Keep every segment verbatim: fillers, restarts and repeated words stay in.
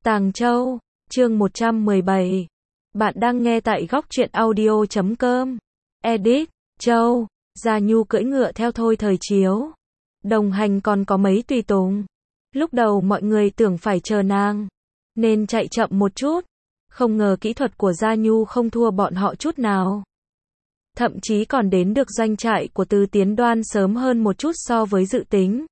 Tàng Châu, chương một trăm mười bảy. Bạn đang nghe tại góc truyện audio chấm com. Edit, Châu, Gia Nhu cưỡi ngựa theo Thôi Thời Chiếu. Đồng hành còn có mấy tùy tùng. Lúc đầu mọi người tưởng phải chờ nàng, nên chạy chậm một chút. Không ngờ kỹ thuật của Gia Nhu không thua bọn họ chút nào. Thậm chí còn đến được doanh trại của Từ Tiến Đoan sớm hơn một chút so với dự tính.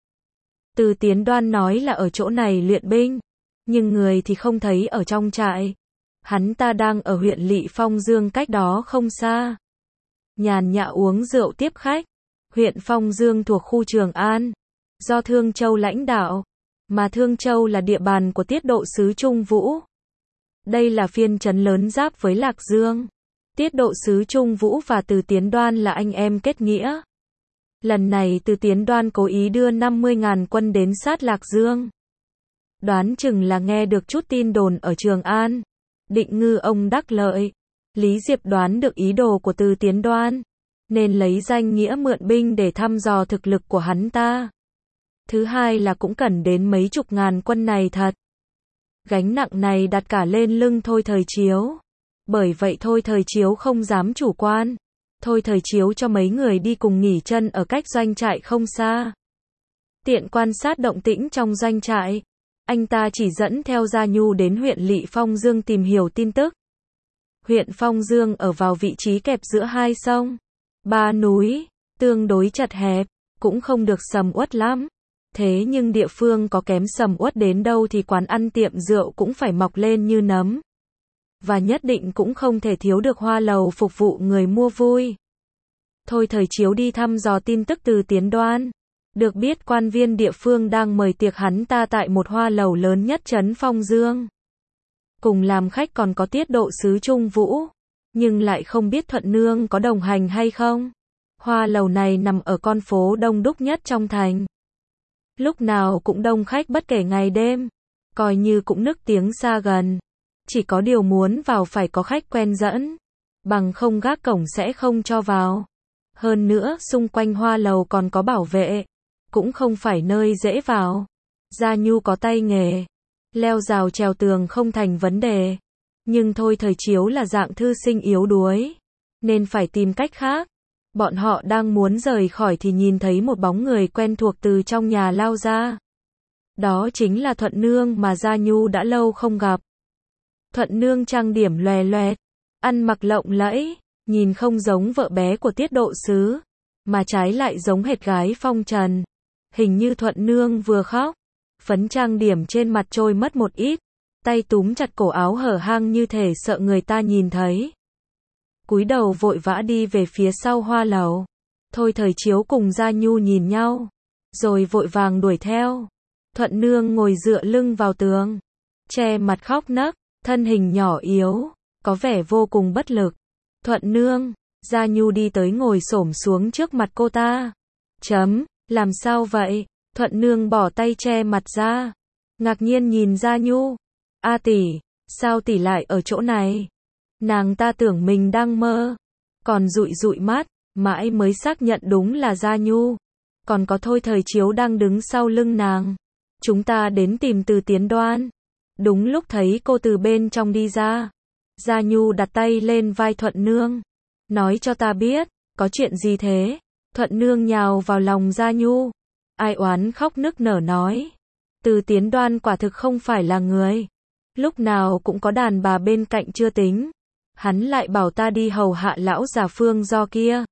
Từ Tiến Đoan nói là ở chỗ này luyện binh, nhưng người thì không thấy ở trong trại. Hắn ta đang ở huyện Lỵ Phong Dương cách đó không xa. Nhàn nhã uống rượu tiếp khách. Huyện Phong Dương thuộc khu Trường An, do Thương Châu lãnh đạo, mà Thương Châu là địa bàn của Tiết Độ sứ Trung Vũ. Đây là phiên trấn lớn giáp với Lạc Dương. Tiết Độ sứ Trung Vũ và Từ Tiến Đoan là anh em kết nghĩa. Lần này Từ Tiến Đoan cố ý đưa năm mươi nghìn quân đến sát Lạc Dương. Đoán chừng là nghe được chút tin đồn ở Trường An, định ngư ông đắc lợi. Lý Diệp đoán được ý đồ của Từ Tiến Đoan, nên lấy danh nghĩa mượn binh để thăm dò thực lực của hắn ta. Thứ hai là cũng cần đến mấy chục ngàn quân này thật. Gánh nặng này đặt cả lên lưng Thôi Thời Chiếu. Bởi vậy Thôi Thời Chiếu không dám chủ quan. Thôi Thời Chiếu cho mấy người đi cùng nghỉ chân ở cách doanh trại không xa. Tiện quan sát động tĩnh trong doanh trại, anh ta chỉ dẫn theo Gia Nhu đến huyện Lỵ Phong Dương tìm hiểu tin tức. Huyện Phong Dương ở vào vị trí kẹp giữa hai sông, ba núi, tương đối chật hẹp, cũng không được sầm uất lắm. Thế nhưng địa phương có kém sầm uất đến đâu thì quán ăn tiệm rượu cũng phải mọc lên như nấm. Và nhất định cũng không thể thiếu được hoa lầu phục vụ người mua vui. Thôi Thời Chiếu đi thăm dò tin tức từ Tiến Đoan. Được biết quan viên địa phương đang mời tiệc hắn ta tại một hoa lầu lớn nhất trấn Phong Dương. Cùng làm khách còn có Tiết Độ sứ Trung Vũ, nhưng lại không biết Thuận Nương có đồng hành hay không. Hoa lầu này nằm ở con phố đông đúc nhất trong thành. Lúc nào cũng đông khách bất kể ngày đêm, coi như cũng nức tiếng xa gần. Chỉ có điều muốn vào phải có khách quen dẫn, bằng không gác cổng sẽ không cho vào. Hơn nữa xung quanh hoa lầu còn có bảo vệ, cũng không phải nơi dễ vào. Gia Nhu có tay nghề, leo rào trèo tường không thành vấn đề. Nhưng Thôi Thời Chiếu là dạng thư sinh yếu đuối, nên phải tìm cách khác. Bọn họ đang muốn rời khỏi thì nhìn thấy một bóng người quen thuộc từ trong nhà lao ra. Đó chính là Thuận Nương mà Gia Nhu đã lâu không gặp. Thuận Nương trang điểm loè loẹt, ăn mặc lộng lẫy, nhìn không giống vợ bé của Tiết Độ sứ, mà trái lại giống hệt gái phong trần. Hình như Thuận Nương vừa khóc, phấn trang điểm trên mặt trôi mất một ít, tay túm chặt cổ áo hở hang như thể sợ người ta nhìn thấy. Cúi đầu vội vã đi về phía sau hoa lầu. Thôi Thời Chiếu cùng Gia Nhu nhìn nhau, rồi vội vàng đuổi theo. Thuận Nương ngồi dựa lưng vào tường, che mặt khóc nấc, thân hình nhỏ yếu, có vẻ vô cùng bất lực. Thuận Nương, Gia Nhu đi tới ngồi xổm xuống trước mặt cô ta. Chấm, làm sao vậy? Thuận Nương bỏ tay che mặt ra, ngạc nhiên nhìn Gia Nhu. A tỷ, sao tỷ lại ở chỗ này? Nàng ta tưởng mình đang mơ, còn dụi dụi mắt, mãi mới xác nhận đúng là Gia Nhu. Còn có Thôi Thời Chiếu đang đứng sau lưng nàng. Chúng ta đến tìm Từ Tiến Đoan. Đúng lúc thấy cô từ bên trong đi ra, Gia Nhu đặt tay lên vai Thuận Nương, nói cho ta biết, có chuyện gì thế? Thuận Nương nhào vào lòng Gia Nhu, ai oán khóc nức nở nói, Từ Tiến Đoan quả thực không phải là người, lúc nào cũng có đàn bà bên cạnh chưa tính, hắn lại bảo ta đi hầu hạ lão già Phương Do kia.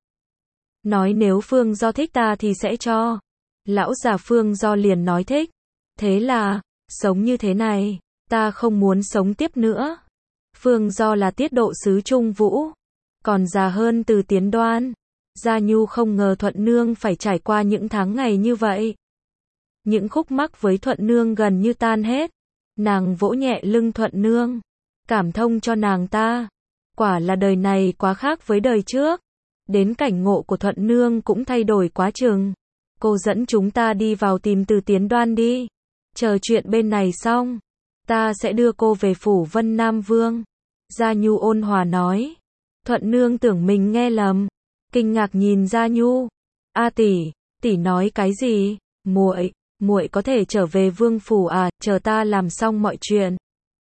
Nói nếu Phương Do thích ta thì sẽ cho. Lão già Phương Do liền nói thích. Thế là, sống như thế này, ta không muốn sống tiếp nữa. Phương Do là Tiết Độ sứ Trung Vũ, còn già hơn Từ Tiến Đoan. Gia Nhu không ngờ Thuận Nương phải trải qua những tháng ngày như vậy. Những khúc mắc với Thuận Nương gần như tan hết. Nàng vỗ nhẹ lưng Thuận Nương, cảm thông cho nàng ta. Quả là đời này quá khác với đời trước. Đến cảnh ngộ của Thuận Nương cũng thay đổi quá chừng. Cô dẫn chúng ta đi vào tìm Từ Tiến Đoan đi. Chờ chuyện bên này xong, ta sẽ đưa cô về phủ Vân Nam Vương. Gia Nhu ôn hòa nói. Thuận Nương tưởng mình nghe lầm, kinh ngạc nhìn Gia Nhu. A tỷ, tỷ nói cái gì? Muội, muội có thể trở về vương phủ à? Chờ ta làm xong mọi chuyện,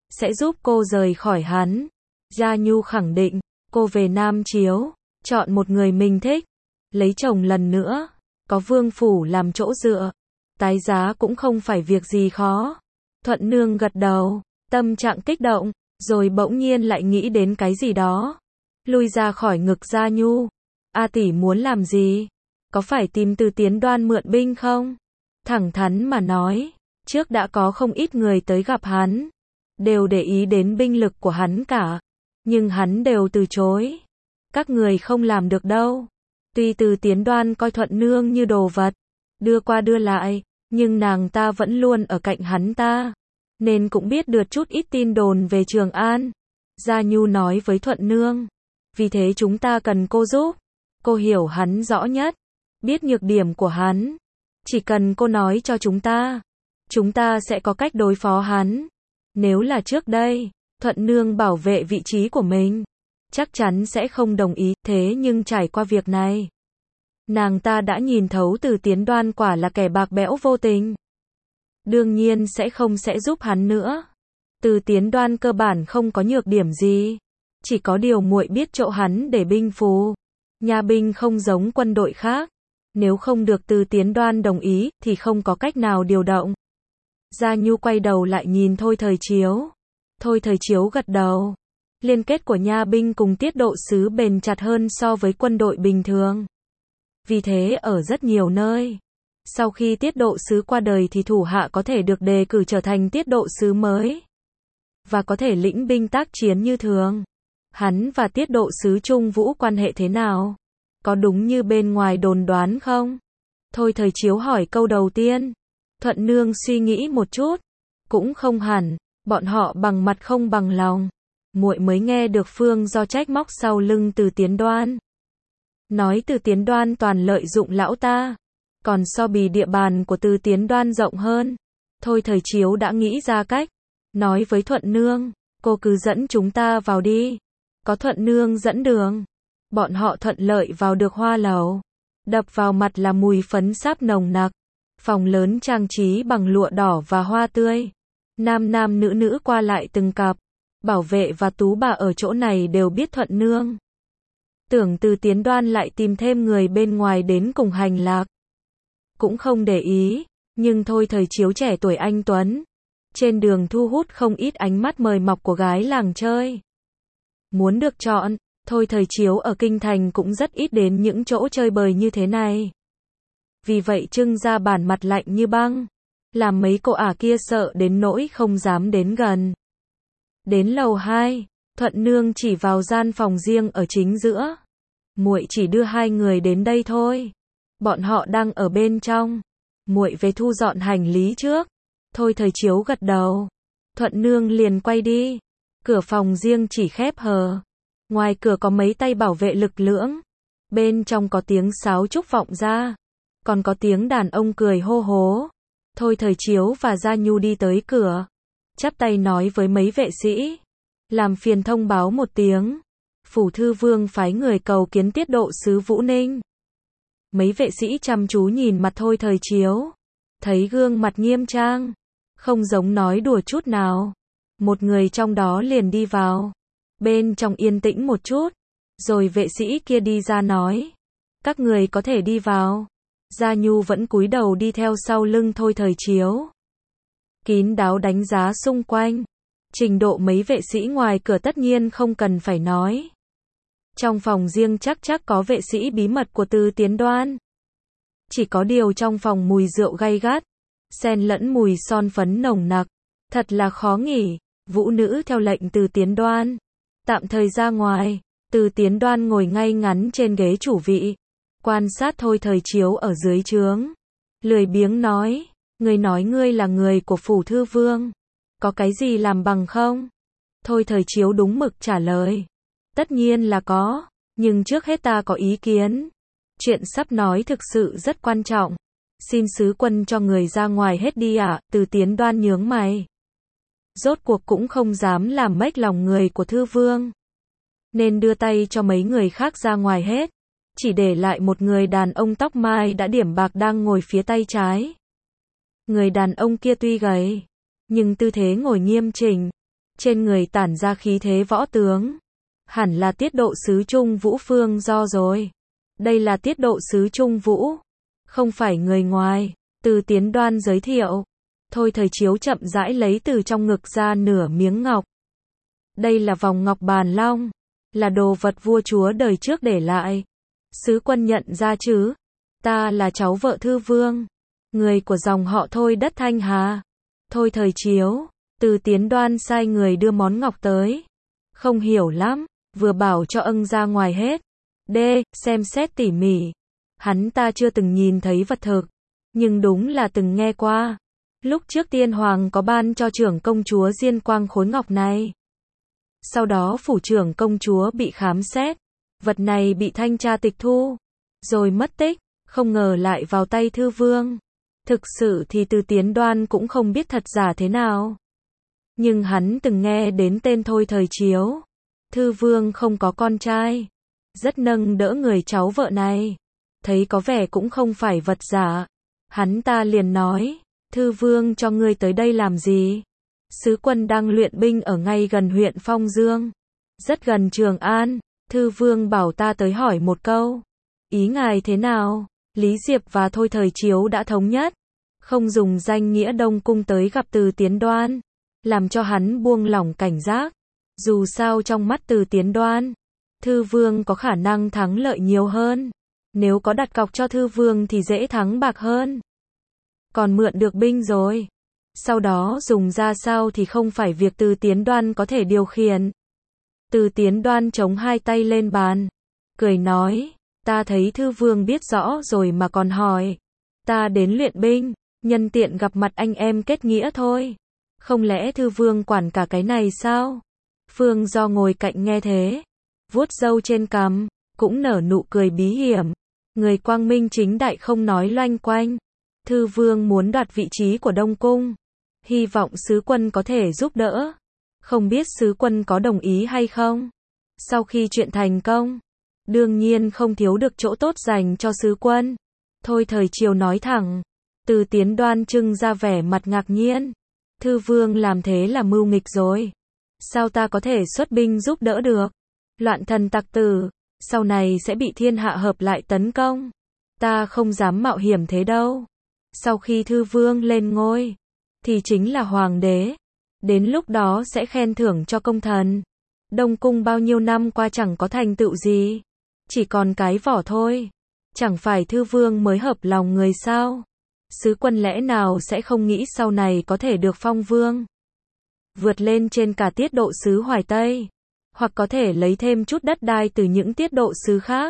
sẽ giúp cô rời khỏi hắn. Gia Nhu khẳng định, cô về Nam Chiếu, chọn một người mình thích, lấy chồng lần nữa, có vương phủ làm chỗ dựa, tái giá cũng không phải việc gì khó. Thuận Nương gật đầu, tâm trạng kích động, rồi bỗng nhiên lại nghĩ đến cái gì đó. Lui ra khỏi ngực Gia Nhu. A tỷ muốn làm gì? Có phải tìm Từ Tiến Đoan mượn binh không? Thẳng thắn mà nói, trước đã có không ít người tới gặp hắn, đều để ý đến binh lực của hắn cả, nhưng hắn đều từ chối. Các người không làm được đâu. Tuy Từ Tiến Đoan coi Thuận Nương như đồ vật, đưa qua đưa lại, nhưng nàng ta vẫn luôn ở cạnh hắn ta, nên cũng biết được chút ít tin đồn về Trường An. Gia Nhu nói với Thuận Nương, vì thế chúng ta cần cô giúp. Cô hiểu hắn rõ nhất, biết nhược điểm của hắn. Chỉ cần cô nói cho chúng ta, chúng ta sẽ có cách đối phó hắn. Nếu là trước đây, Thuận Nương bảo vệ vị trí của mình, chắc chắn sẽ không đồng ý, thế nhưng trải qua việc này, nàng ta đã nhìn thấu Từ Tiến Đoan quả là kẻ bạc bẽo vô tình. Đương nhiên sẽ không sẽ giúp hắn nữa. Từ Tiến Đoan cơ bản không có nhược điểm gì, chỉ có điều muội biết chỗ hắn để binh phù. Nhà binh không giống quân đội khác, nếu không được Từ Tiến Đoan đồng ý thì không có cách nào điều động. Gia Nhu quay đầu lại nhìn Thôi Thời Chiếu. Thôi Thời Chiếu gật đầu. Liên kết của nha binh cùng tiết độ sứ bền chặt hơn so với quân đội bình thường. Vì thế ở rất nhiều nơi, sau khi tiết độ sứ qua đời thì thủ hạ có thể được đề cử trở thành tiết độ sứ mới, và có thể lĩnh binh tác chiến như thường. Hắn và tiết độ sứ Trung Vũ quan hệ thế nào? Có đúng như bên ngoài đồn đoán không? Thôi Thời Chiếu hỏi câu đầu tiên. Thuận Nương suy nghĩ một chút. Cũng không hẳn, bọn họ bằng mặt không bằng lòng. Muội mới nghe được Phương Do trách móc sau lưng Từ Tiến Đoan. Nói Từ Tiến Đoan toàn lợi dụng lão ta. Còn so bì địa bàn của Từ Tiến Đoan rộng hơn. Thôi Thời Chiếu đã nghĩ ra cách. Nói với Thuận Nương, cô cứ dẫn chúng ta vào đi. Có Thuận Nương dẫn đường, bọn họ thuận lợi vào được hoa lầu. Đập vào mặt là mùi phấn sáp nồng nặc. Phòng lớn trang trí bằng lụa đỏ và hoa tươi. Nam nam nữ nữ qua lại từng cặp. Bảo vệ và tú bà ở chỗ này đều biết Thuận Nương. Tưởng Từ Tiến Đoan lại tìm thêm người bên ngoài đến cùng hành lạc. Cũng không để ý, nhưng Thôi Thời Chiếu trẻ tuổi anh tuấn. Trên đường thu hút không ít ánh mắt mời mọc của gái làng chơi. Muốn được chọn, Thôi Thời Chiếu ở kinh thành cũng rất ít đến những chỗ chơi bời như thế này. Vì vậy trưng ra bản mặt lạnh như băng, làm mấy cô ả kia sợ đến nỗi không dám đến gần. Đến lầu hai, Thuận Nương chỉ vào gian phòng riêng ở chính giữa. Muội chỉ đưa hai người đến đây thôi. Bọn họ đang ở bên trong. Muội về thu dọn hành lý trước. Thôi Thời Chiếu gật đầu. Thuận Nương liền quay đi. Cửa phòng riêng chỉ khép hờ. Ngoài cửa có mấy tay bảo vệ lực lưỡng. Bên trong có tiếng sáo trúc vọng ra. Còn có tiếng đàn ông cười hô hố. Thôi Thời Chiếu và Gia Nhu đi tới cửa. Chắp tay nói với mấy vệ sĩ. Làm phiền thông báo một tiếng. Phủ thư vương phái người cầu kiến tiết độ sứ Vũ Ninh. Mấy vệ sĩ chăm chú nhìn mặt Thôi Thời Chiếu. Thấy gương mặt nghiêm trang. Không giống nói đùa chút nào. Một người trong đó liền đi vào. Bên trong yên tĩnh một chút. Rồi vệ sĩ kia đi ra nói. Các người có thể đi vào. Gia Nhu vẫn cúi đầu đi theo sau lưng Thôi Thời Chiếu. Kín đáo đánh giá xung quanh. Trình độ mấy vệ sĩ ngoài cửa tất nhiên không cần phải nói. Trong phòng riêng chắc chắc có vệ sĩ bí mật của Từ Tiến Đoan. Chỉ có điều trong phòng mùi rượu gay gắt, xen lẫn mùi son phấn nồng nặc. Thật là khó nghỉ. Vũ nữ theo lệnh Từ Tiến Đoan. Tạm thời ra ngoài. Từ Tiến Đoan ngồi ngay ngắn trên ghế chủ vị. Quan sát Thôi Thời Chiếu ở dưới trướng. Lười biếng nói. Ngươi nói ngươi là người của phủ thư vương. Có cái gì làm bằng không? Thôi Thời Chiếu đúng mực trả lời. Tất nhiên là có. Nhưng trước hết ta có ý kiến. Chuyện sắp nói thực sự rất quan trọng. Xin sứ quân cho người ra ngoài hết đi ạ. À? Từ Tiến Đoan nhướng mày. Rốt cuộc cũng không dám làm mếch lòng người của thư vương. Nên đưa tay cho mấy người khác ra ngoài hết. Chỉ để lại một người đàn ông tóc mai đã điểm bạc đang ngồi phía tay trái. Người đàn ông kia tuy gầy, nhưng tư thế ngồi nghiêm chỉnh. trên người tản ra khí thế võ tướng. Hẳn là tiết độ sứ Trung Vũ Phương Do rồi. Đây là tiết độ sứ Trung Vũ, không phải người ngoài. Từ Tiến Đoan giới thiệu. Thôi Thời Chiếu chậm rãi lấy từ trong ngực ra nửa miếng ngọc. Đây là vòng ngọc bàn long, là đồ vật vua chúa đời trước để lại. Sứ quân nhận ra chứ? Ta là cháu vợ Thư Vương, người của dòng họ Thôi đất Thanh Hà. Thôi Thời Chiếu, Từ Tiến Đoan sai người đưa món ngọc tới. Không hiểu lắm, vừa bảo cho âng ra ngoài hết. D. Xem xét tỉ mỉ. Hắn ta chưa từng nhìn thấy vật thực, nhưng đúng là từng nghe qua. Lúc trước tiên hoàng có ban cho trưởng công chúa Diên Quang khối ngọc này. Sau đó phủ trưởng công chúa bị khám xét, vật này bị thanh tra tịch thu, rồi mất tích, không ngờ lại vào tay Thư Vương. Thực sự thì Từ Tiến Đoan cũng không biết thật giả thế nào. Nhưng hắn từng nghe đến tên Thôi Thời Chiếu. Thư Vương không có con trai, rất nâng đỡ người cháu vợ này. Thấy có vẻ cũng không phải vật giả. Hắn ta liền nói, Thư Vương cho ngươi tới đây làm gì? Sứ quân đang luyện binh ở ngay gần huyện Phong Dương, rất gần Trường An. Thư Vương bảo ta tới hỏi một câu. Ý ngài thế nào? Lý Diệp và Thôi Thời Chiếu đã thống nhất, không dùng danh nghĩa Đông Cung tới gặp Từ Tiến Đoan, làm cho hắn buông lỏng cảnh giác. Dù sao trong mắt Từ Tiến Đoan, Thư Vương có khả năng thắng lợi nhiều hơn. Nếu có đặt cọc cho Thư Vương thì dễ thắng bạc hơn. Còn mượn được binh rồi, sau đó dùng ra sao thì không phải việc Từ Tiến Đoan có thể điều khiển. Từ Tiến Đoan chống hai tay lên bàn, cười nói, ta thấy Thư Vương biết rõ rồi mà còn hỏi. Ta đến luyện binh, nhân tiện gặp mặt anh em kết nghĩa thôi. Không lẽ Thư Vương quản cả cái này sao? Phương Do ngồi cạnh nghe thế, vuốt râu trên cằm, cũng nở nụ cười bí hiểm. Người quang minh chính đại không nói loanh quanh. Thư Vương muốn đoạt vị trí của Đông Cung, hy vọng sứ quân có thể giúp đỡ. Không biết sứ quân có đồng ý hay không? Sau khi chuyện thành công, đương nhiên không thiếu được chỗ tốt dành cho sứ quân. Thôi Thời Chiếu nói thẳng. Từ Tiến Đoan trưng ra vẻ mặt ngạc nhiên. Thư Vương làm thế là mưu nghịch rồi. Sao ta có thể xuất binh giúp đỡ được? Loạn thần tặc tử, sau này sẽ bị thiên hạ hợp lại tấn công. Ta không dám mạo hiểm thế đâu. Sau khi Thư Vương lên ngôi, thì chính là hoàng đế. Đến lúc đó sẽ khen thưởng cho công thần. Đông Cung bao nhiêu năm qua chẳng có thành tựu gì, chỉ còn cái vỏ thôi. Chẳng phải Thư Vương mới hợp lòng người sao? Sứ quân lẽ nào sẽ không nghĩ sau này có thể được phong vương, vượt lên trên cả tiết độ sứ Hoài Tây, hoặc có thể lấy thêm chút đất đai từ những tiết độ sứ khác.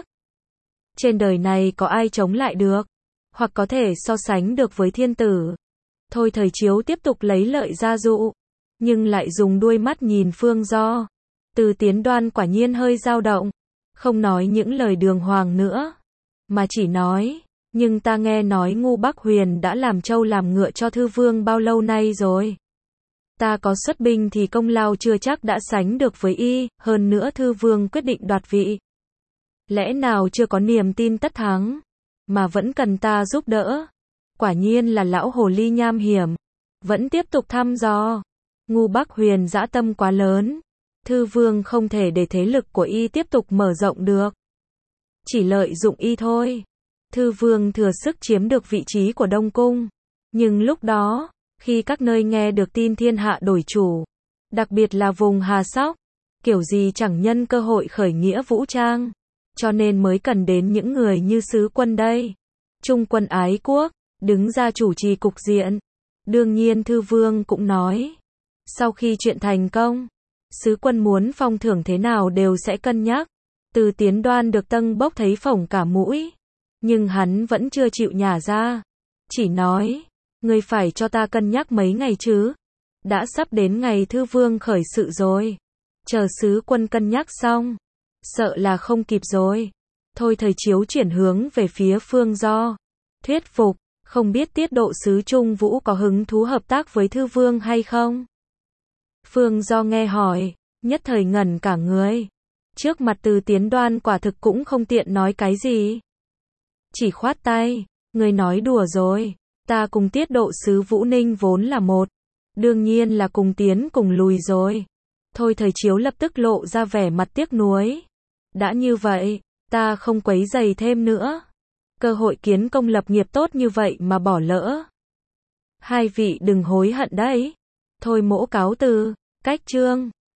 Trên đời này có ai chống lại được, hoặc có thể so sánh được với thiên tử. Thôi Thời Chiếu tiếp tục lấy lợi ra dụ, nhưng lại dùng đuôi mắt nhìn Phương Do. Từ Tiến Đoan quả nhiên hơi dao động, không nói những lời đường hoàng nữa, mà chỉ nói, nhưng ta nghe nói Ngu Bắc Huyền đã làm trâu làm ngựa cho Thư Vương bao lâu nay rồi. Ta có xuất binh thì công lao chưa chắc đã sánh được với y, hơn nữa Thư Vương quyết định đoạt vị. Lẽ nào chưa có niềm tin tất thắng, mà vẫn cần ta giúp đỡ? Quả nhiên là lão hồ ly nham hiểm, vẫn tiếp tục thăm dò. Ngu Bắc Huyền dã tâm quá lớn, Thư Vương không thể để thế lực của y tiếp tục mở rộng được. Chỉ lợi dụng y thôi. Thư Vương thừa sức chiếm được vị trí của Đông Cung. Nhưng lúc đó, khi các nơi nghe được tin thiên hạ đổi chủ, đặc biệt là vùng Hà Sóc, kiểu gì chẳng nhân cơ hội khởi nghĩa vũ trang, cho nên mới cần đến những người như sứ quân đây. Trung quân ái quốc, đứng ra chủ trì cục diện. Đương nhiên Thư Vương cũng nói, sau khi chuyện thành công, sứ quân muốn phong thưởng thế nào đều sẽ cân nhắc. Từ Tiến Đoan được tâng bốc thấy phồng cả mũi, nhưng hắn vẫn chưa chịu nhả ra, chỉ nói, ngươi phải cho ta cân nhắc mấy ngày chứ, đã sắp đến ngày Thư Vương khởi sự rồi, chờ sứ quân cân nhắc xong, sợ là không kịp rồi. Thôi Thời Chiếu chuyển hướng về phía Phương Do, thuyết phục, không biết tiết độ sứ Trung Vũ có hứng thú hợp tác với Thư Vương hay không? Phương Do nghe hỏi, nhất thời ngẩn cả người. Trước mặt Từ Tiến Đoan quả thực cũng không tiện nói cái gì. Chỉ khoát tay, người nói đùa rồi, ta cùng tiết độ sứ Vũ Ninh vốn là một, đương nhiên là cùng tiến cùng lùi rồi. Thôi thời chiếu lập tức lộ ra vẻ mặt tiếc nuối. Đã như vậy, ta không quấy rầy thêm nữa. Cơ hội kiến công lập nghiệp tốt như vậy mà bỏ lỡ. Hai vị đừng hối hận đấy. Thôi mỗ cáo từ, cách chương.